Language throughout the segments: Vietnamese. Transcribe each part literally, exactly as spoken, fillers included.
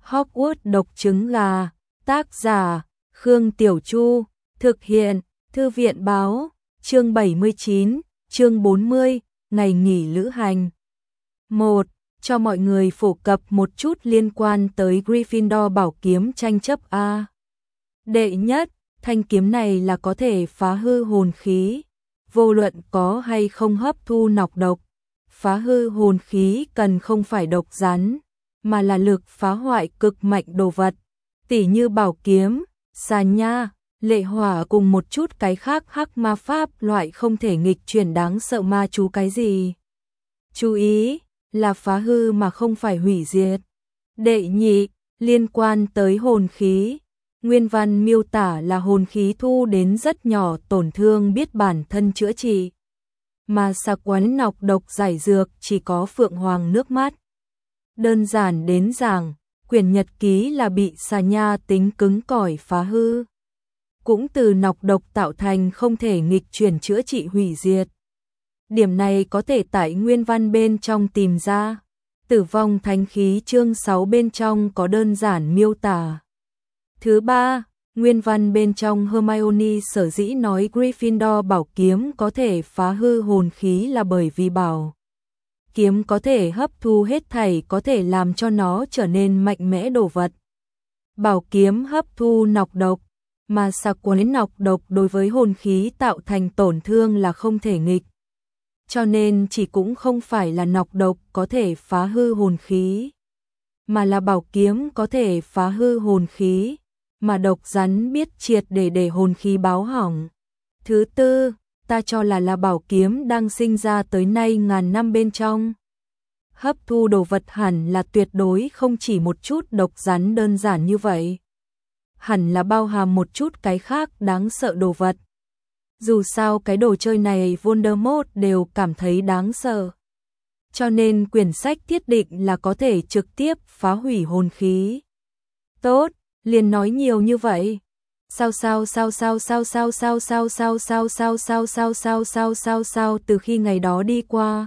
Hogwarts độc trứng gà, tác giả, Khương Tiểu Chu, thực hiện, Thư viện Báo, chương bảy mươi chín, chương bốn mươi, ngày nghỉ lữ hành. một. Cho mọi người phổ cập một chút liên quan tới Gryffindor bảo kiếm tranh chấp A. Đệ nhất, thanh kiếm này là có thể phá hư hồn khí, vô luận có hay không hấp thu nọc độc. Phá hư hồn khí cần không phải độc rắn, mà là lực phá hoại cực mạnh đồ vật, tỉ như bảo kiếm, xà nha, lệ hỏa cùng một chút cái khác hắc ma pháp loại không thể nghịch chuyển đáng sợ ma chú cái gì. Chú ý, là phá hư mà không phải hủy diệt. Đệ nhị, liên quan tới hồn khí. Nguyên văn miêu tả là hồn khí thu đến rất nhỏ tổn thương biết bản thân chữa trị. Mà xà quấn nọc độc giải dược chỉ có phượng hoàng nước mắt. Đơn giản đến giảng, quyển nhật ký là bị xà nha tính cứng cỏi phá hư. Cũng từ nọc độc tạo thành không thể nghịch chuyển chữa trị hủy diệt. Điểm này có thể tại nguyên văn bên trong tìm ra. Tử vong thánh khí chương sáu bên trong có đơn giản miêu tả. Thứ ba, nguyên văn bên trong Hermione sở dĩ nói Gryffindor bảo kiếm có thể phá hư hồn khí là bởi vì bảo kiếm có thể hấp thu hết thảy có thể làm cho nó trở nên mạnh mẽ đồ vật. Bảo kiếm hấp thu nọc độc, mà xà quấn nọc độc đối với hồn khí tạo thành tổn thương là không thể nghịch. Cho nên chỉ cũng không phải là nọc độc có thể phá hư hồn khí, mà là bảo kiếm có thể phá hư hồn khí, mà độc rắn biết triệt để để hồn khí báo hỏng. Thứ tư, ta cho là là bảo kiếm đang sinh ra tới nay ngàn năm bên trong. Hấp thu đồ vật hẳn là tuyệt đối không chỉ một chút độc rắn đơn giản như vậy. Hẳn là bao hàm một chút cái khác đáng sợ đồ vật. Dù sao cái đồ chơi này Voldemort đều cảm thấy đáng sợ. Cho nên quyển sách thiết định là có thể trực tiếp phá hủy hồn khí. Tốt, liền nói nhiều như vậy. Sao sao sao sao sao sao sao sao sao sao sao sao sao sao sao sao sao từ khi ngày đó đi qua.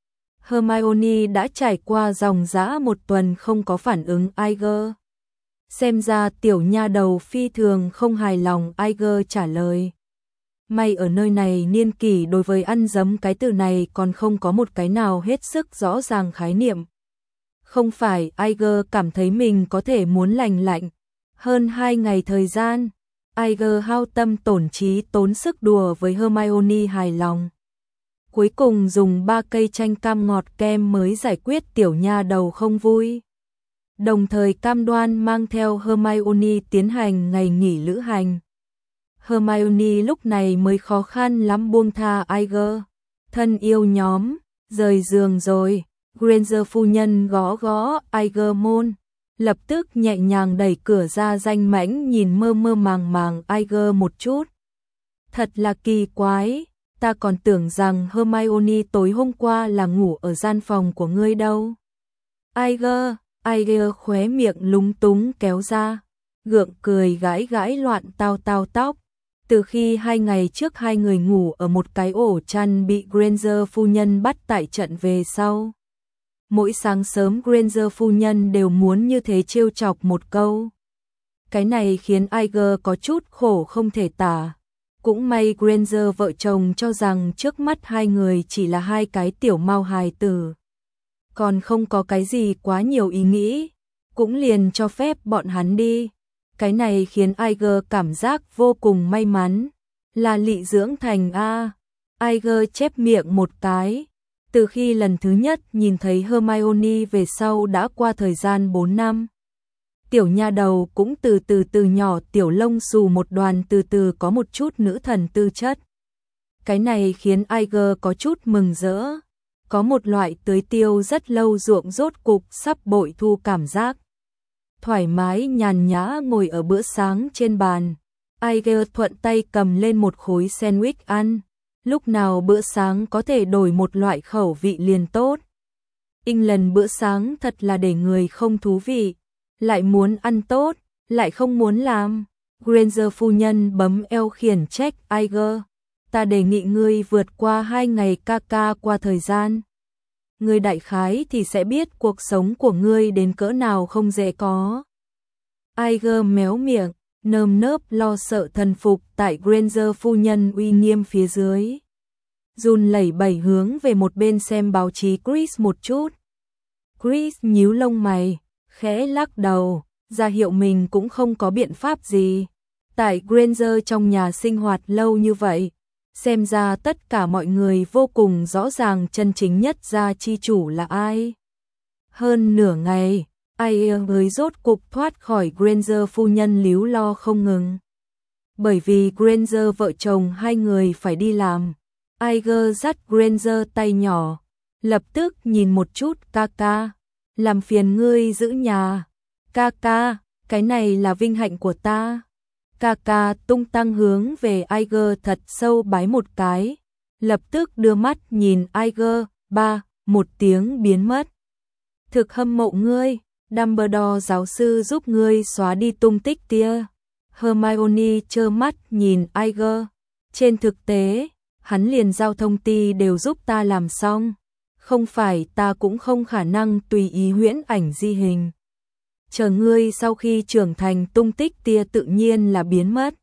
Hermione đã trải qua dòng dã một tuần không có phản ứng Iger. Xem ra tiểu nha đầu phi thường không hài lòng. Iger trả lời. May ở nơi này niên kỷ đối với ăn dấm cái từ này còn không có một cái nào hết sức rõ ràng khái niệm. Không phải Iger cảm thấy mình có thể muốn lành lạnh. Hơn hai ngày thời gian, Iger hao tâm tổn trí tốn sức đùa với Hermione hài lòng. Cuối cùng dùng ba cây chanh cam ngọt kem mới giải quyết tiểu nha đầu không vui. Đồng thời cam đoan mang theo Hermione tiến hành ngày nghỉ lữ hành. Hermione lúc này mới khó khăn lắm buông tha Iger. Thân yêu nhóm, rời giường rồi. Granger phu nhân gõ gõ Iger môn. Lập tức nhẹ nhàng đẩy cửa ra danh mãnh nhìn mơ mơ màng màng Iger một chút. Thật là kỳ quái, ta còn tưởng rằng Hermione tối hôm qua là ngủ ở gian phòng của ngươi đâu. Iger, Iger khóe miệng lúng túng kéo ra, gượng cười gãi gãi loạn tao tao tóc. Từ khi hai ngày trước hai người ngủ ở một cái ổ chăn bị Granger phu nhân bắt tại trận về sau. Mỗi sáng sớm Granger phu nhân đều muốn như thế trêu chọc một câu. Cái này khiến Iger có chút khổ không thể tả. Cũng may Granger vợ chồng cho rằng trước mắt hai người chỉ là hai cái tiểu mau hài tử. Còn không có cái gì quá nhiều ý nghĩ. Cũng liền cho phép bọn hắn đi. Cái này khiến Iger cảm giác vô cùng may mắn. Là lị dưỡng thành A. Iger chép miệng một cái. Từ khi lần thứ nhất nhìn thấy Hermione về sau đã qua thời gian bốn năm. Tiểu nha đầu cũng từ từ từ nhỏ tiểu lông xù một đoàn từ từ có một chút nữ thần tư chất. Cái này khiến Iger có chút mừng rỡ. Có một loại tưới tiêu rất lâu ruộng rốt cục sắp bội thu cảm giác. Thoải mái nhàn nhã ngồi ở bữa sáng trên bàn. Iger thuận tay cầm lên một khối sandwich ăn. Lúc nào bữa sáng có thể đổi một loại khẩu vị liền tốt. England bữa sáng thật là để người không thú vị. Lại muốn ăn tốt, lại không muốn làm. Granger phu nhân bấm eo khiển trách Iger. Ta đề nghị ngươi vượt qua hai ngày ca ca qua thời gian. Ngươi đại khái thì sẽ biết cuộc sống của ngươi đến cỡ nào không dễ có. Iger méo miệng, nơm nớp lo sợ thần phục tại Granger phu nhân uy nghiêm phía dưới. Run lẩy bẩy hướng về một bên xem báo chí Chris một chút. Chris nhíu lông mày, khẽ lắc đầu, ra hiệu mình cũng không có biện pháp gì. Tại Granger trong nhà sinh hoạt lâu như vậy, xem ra tất cả mọi người vô cùng rõ ràng chân chính nhất gia chi chủ là ai. Hơn nửa ngày, Iger mới rốt cục thoát khỏi Granger phu nhân líu lo không ngừng. Bởi vì Granger vợ chồng hai người phải đi làm, Iger dắt Granger tay nhỏ, lập tức nhìn một chút ca ca, làm phiền ngươi giữ nhà. Ca ca, cái này là vinh hạnh của ta. Ca ca tung tăng hướng về Iger thật sâu bái một cái, lập tức đưa mắt nhìn Iger, ba, một tiếng biến mất. Thực hâm mộ ngươi, Dumbledore giáo sư giúp ngươi xóa đi tung tích tia. Hermione trơ mắt nhìn Iger, trên thực tế, hắn liền giao thông ti đều giúp ta làm xong, không phải ta cũng không khả năng tùy ý huyễn ảnh di hình. Chờ ngươi sau khi trưởng thành tung tích tia tự nhiên là biến mất.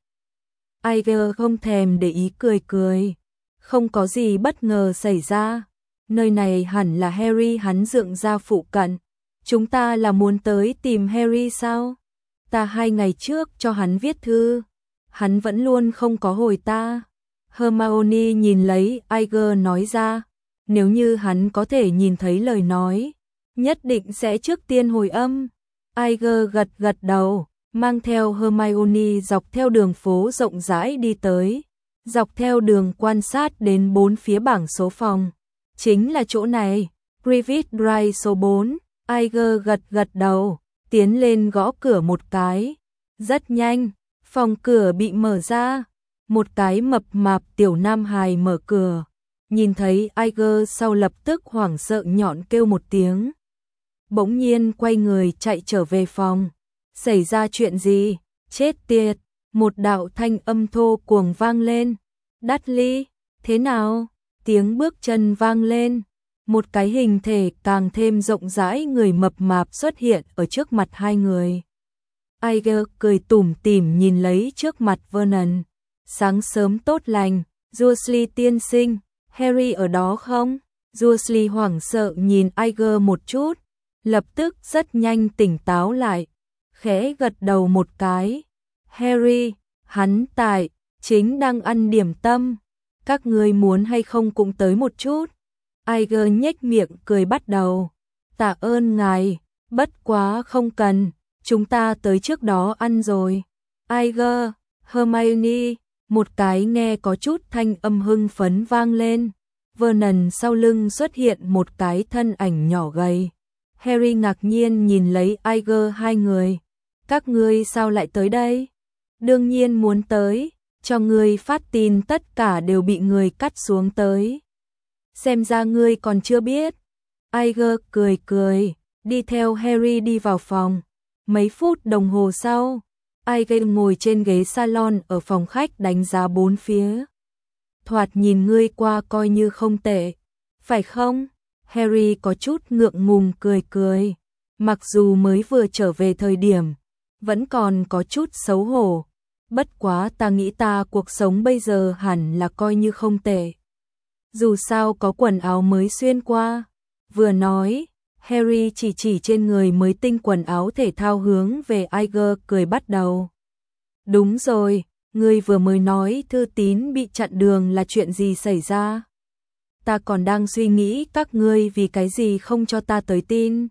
Iger không thèm để ý cười cười, không có gì bất ngờ xảy ra, nơi này hẳn là Harry hắn dựng ra phụ cận. Chúng ta là muốn tới tìm Harry sao? Ta hai ngày trước cho hắn viết thư, hắn vẫn luôn không có hồi ta. Hermione nhìn lấy Iger nói ra, nếu như hắn có thể nhìn thấy lời nói, nhất định sẽ trước tiên hồi âm. Iger gật gật đầu, mang theo Hermione dọc theo đường phố rộng rãi đi tới, dọc theo đường quan sát đến bốn phía bảng số phòng. Chính là chỗ này, Privet Drive số bốn. Iger gật gật đầu, tiến lên gõ cửa một cái. Rất nhanh, phòng cửa bị mở ra. Một cái mập mạp tiểu nam hài mở cửa. Nhìn thấy Iger sau lập tức hoảng sợ nhọn kêu một tiếng. Bỗng nhiên quay người chạy trở về phòng. Xảy ra chuyện gì? Chết tiệt! Một đạo thanh âm thô cuồng vang lên. Dudley, thế nào? Tiếng bước chân vang lên. Một cái hình thể càng thêm rộng rãi người mập mạp xuất hiện ở trước mặt hai người. Iger cười tủm tỉm nhìn lấy trước mặt Vernon. Sáng sớm tốt lành, Dursley tiên sinh, Harry ở đó không? Dursley hoảng sợ nhìn Iger một chút, lập tức rất nhanh tỉnh táo lại, khẽ gật đầu một cái. Harry, hắn tại, chính đang ăn điểm tâm, các ngươi muốn hay không cũng tới một chút. Iger nhếch miệng cười bắt đầu. Tạ ơn ngài, bất quá không cần, chúng ta tới trước đó ăn rồi. Iger, Hermione, một cái nghe có chút thanh âm hưng phấn vang lên. Vernon sau lưng xuất hiện một cái thân ảnh nhỏ gầy. Harry ngạc nhiên nhìn lấy Iger hai người. Các ngươi sao lại tới đây? Đương nhiên muốn tới, cho ngươi phát tin tất cả đều bị người cắt xuống tới. Xem ra ngươi còn chưa biết. Iger cười cười, đi theo Harry đi vào phòng. Mấy phút đồng hồ sau, Iger ngồi trên ghế salon ở phòng khách đánh giá bốn phía. Thoạt nhìn ngươi qua coi như không tệ, phải không? Harry có chút ngượng ngùng cười cười. Mặc dù mới vừa trở về thời điểm, vẫn còn có chút xấu hổ. Bất quá ta nghĩ ta cuộc sống bây giờ hẳn là coi như không tệ. Dù sao có quần áo mới xuyên qua. Vừa nói, Harry chỉ chỉ trên người mới tinh quần áo thể thao hướng về Iger cười bắt đầu. Đúng rồi, ngươi vừa mới nói thư tín bị chặn đường là chuyện gì xảy ra? Ta còn đang suy nghĩ các ngươi vì cái gì không cho ta tới tin.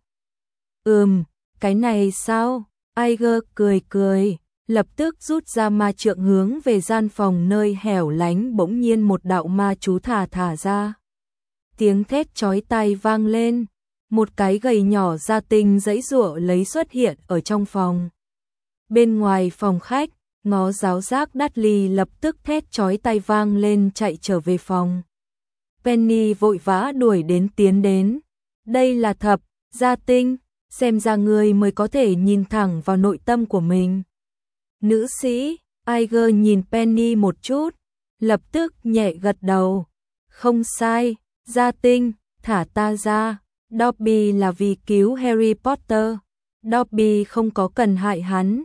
Ừm, cái này sao? Iger cười cười, lập tức rút ra ma trượng hướng về gian phòng nơi hẻo lánh bỗng nhiên một đạo ma chú thả thả ra. Tiếng thét chói tai vang lên, một cái gầy nhỏ da tinh giãy giụa lấy xuất hiện ở trong phòng. Bên ngoài phòng khách, ngó giáo giác Dudley lập tức thét chói tai vang lên chạy trở về phòng. Penny vội vã đuổi đến tiến đến. Đây là thập, gia tinh, xem ra ngươi mới có thể nhìn thẳng vào nội tâm của mình. Nữ sĩ, Iger nhìn Penny một chút, lập tức nhẹ gật đầu. Không sai, gia tinh, thả ta ra. Dobby là vì cứu Harry Potter. Dobby không có cần hại hắn,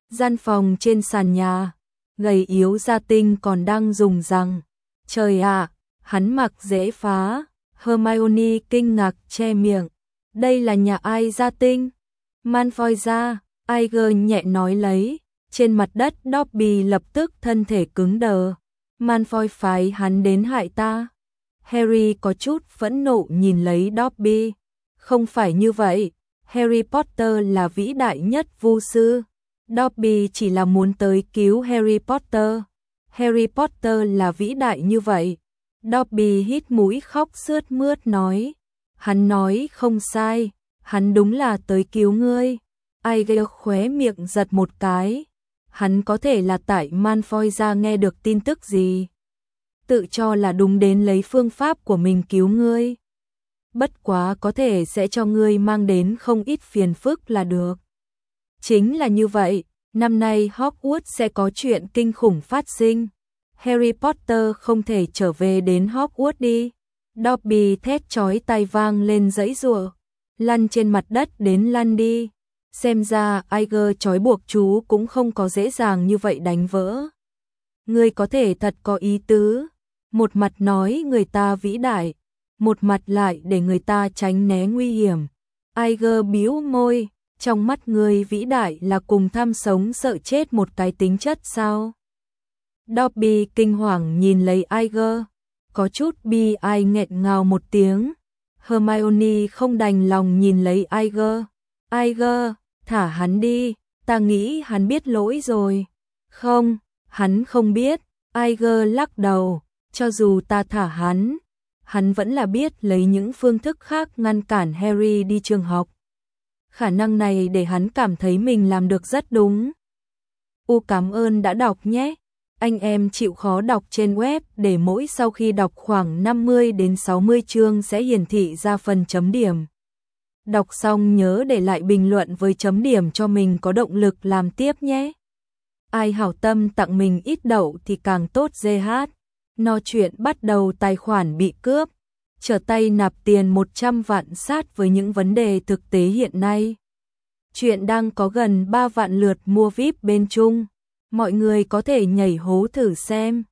Gian phòng trên sàn nhà, gầy yếu Gia Tinh còn đang dùng rằng. Trời ạ, hắn mặc dễ phá. Hermione kinh ngạc che miệng. Đây là nhà ai Gia Tinh? Malfoy ra, Iger nhẹ nói lấy. Trên mặt đất Dobby lập tức thân thể cứng đờ. Malfoy phái hắn đến hại ta. Harry có chút phẫn nộ nhìn lấy Dobby. Không phải như vậy, Harry Potter là vĩ đại nhất vu sư. Dobby chỉ là muốn tới cứu Harry Potter. Harry Potter là vĩ đại như vậy. Dobby hít mũi khóc sướt mướt nói. Hắn nói không sai, hắn đúng là tới cứu ngươi. Iger khóe miệng giật một cái. Hắn có thể là tại Malfoy ra nghe được tin tức gì. Tự cho là đúng đến lấy phương pháp của mình cứu ngươi. Bất quá có thể sẽ cho ngươi mang đến không ít phiền phức là được. Chính là như vậy, năm nay Hogwarts sẽ có chuyện kinh khủng phát sinh. Harry Potter không thể trở về đến Hogwarts đi. Dobby thét chói tai vang lên giãy giụa, lăn trên mặt đất đến lăn đi. Xem ra Iger trói buộc chú cũng không có dễ dàng như vậy đánh vỡ. Ngươi có thể thật có ý tứ, một mặt nói người ta vĩ đại, một mặt lại để người ta tránh né nguy hiểm. Iger bĩu môi, trong mắt ngươi vĩ đại là cùng tham sống sợ chết một cái tính chất sao? Dobby kinh hoàng nhìn lấy Iger, có chút bi ai nghẹn ngào một tiếng. Hermione không đành lòng nhìn lấy Iger. Iger, thả hắn đi, ta nghĩ hắn biết lỗi rồi. Không, hắn không biết. Iger lắc đầu, cho dù ta thả hắn, hắn vẫn là biết lấy những phương thức khác ngăn cản Harry đi trường học. Khả năng này để hắn cảm thấy mình làm được rất đúng. U cảm ơn đã đọc nhé. Anh em chịu khó đọc trên web để mỗi sau khi đọc khoảng năm mươi đến sáu mươi chương sẽ hiển thị ra phần chấm điểm. Đọc xong nhớ để lại bình luận với chấm điểm cho mình có động lực làm tiếp nhé. Ai hảo tâm tặng mình ít đậu thì càng tốt giê hát. No chuyện bắt đầu tài khoản bị cướp. Trở tay nạp tiền một trăm vạn sát với những vấn đề thực tế hiện nay. Chuyện đang có gần ba vạn lượt mua víp bên Trung. Mọi người có thể nhảy hố thử xem.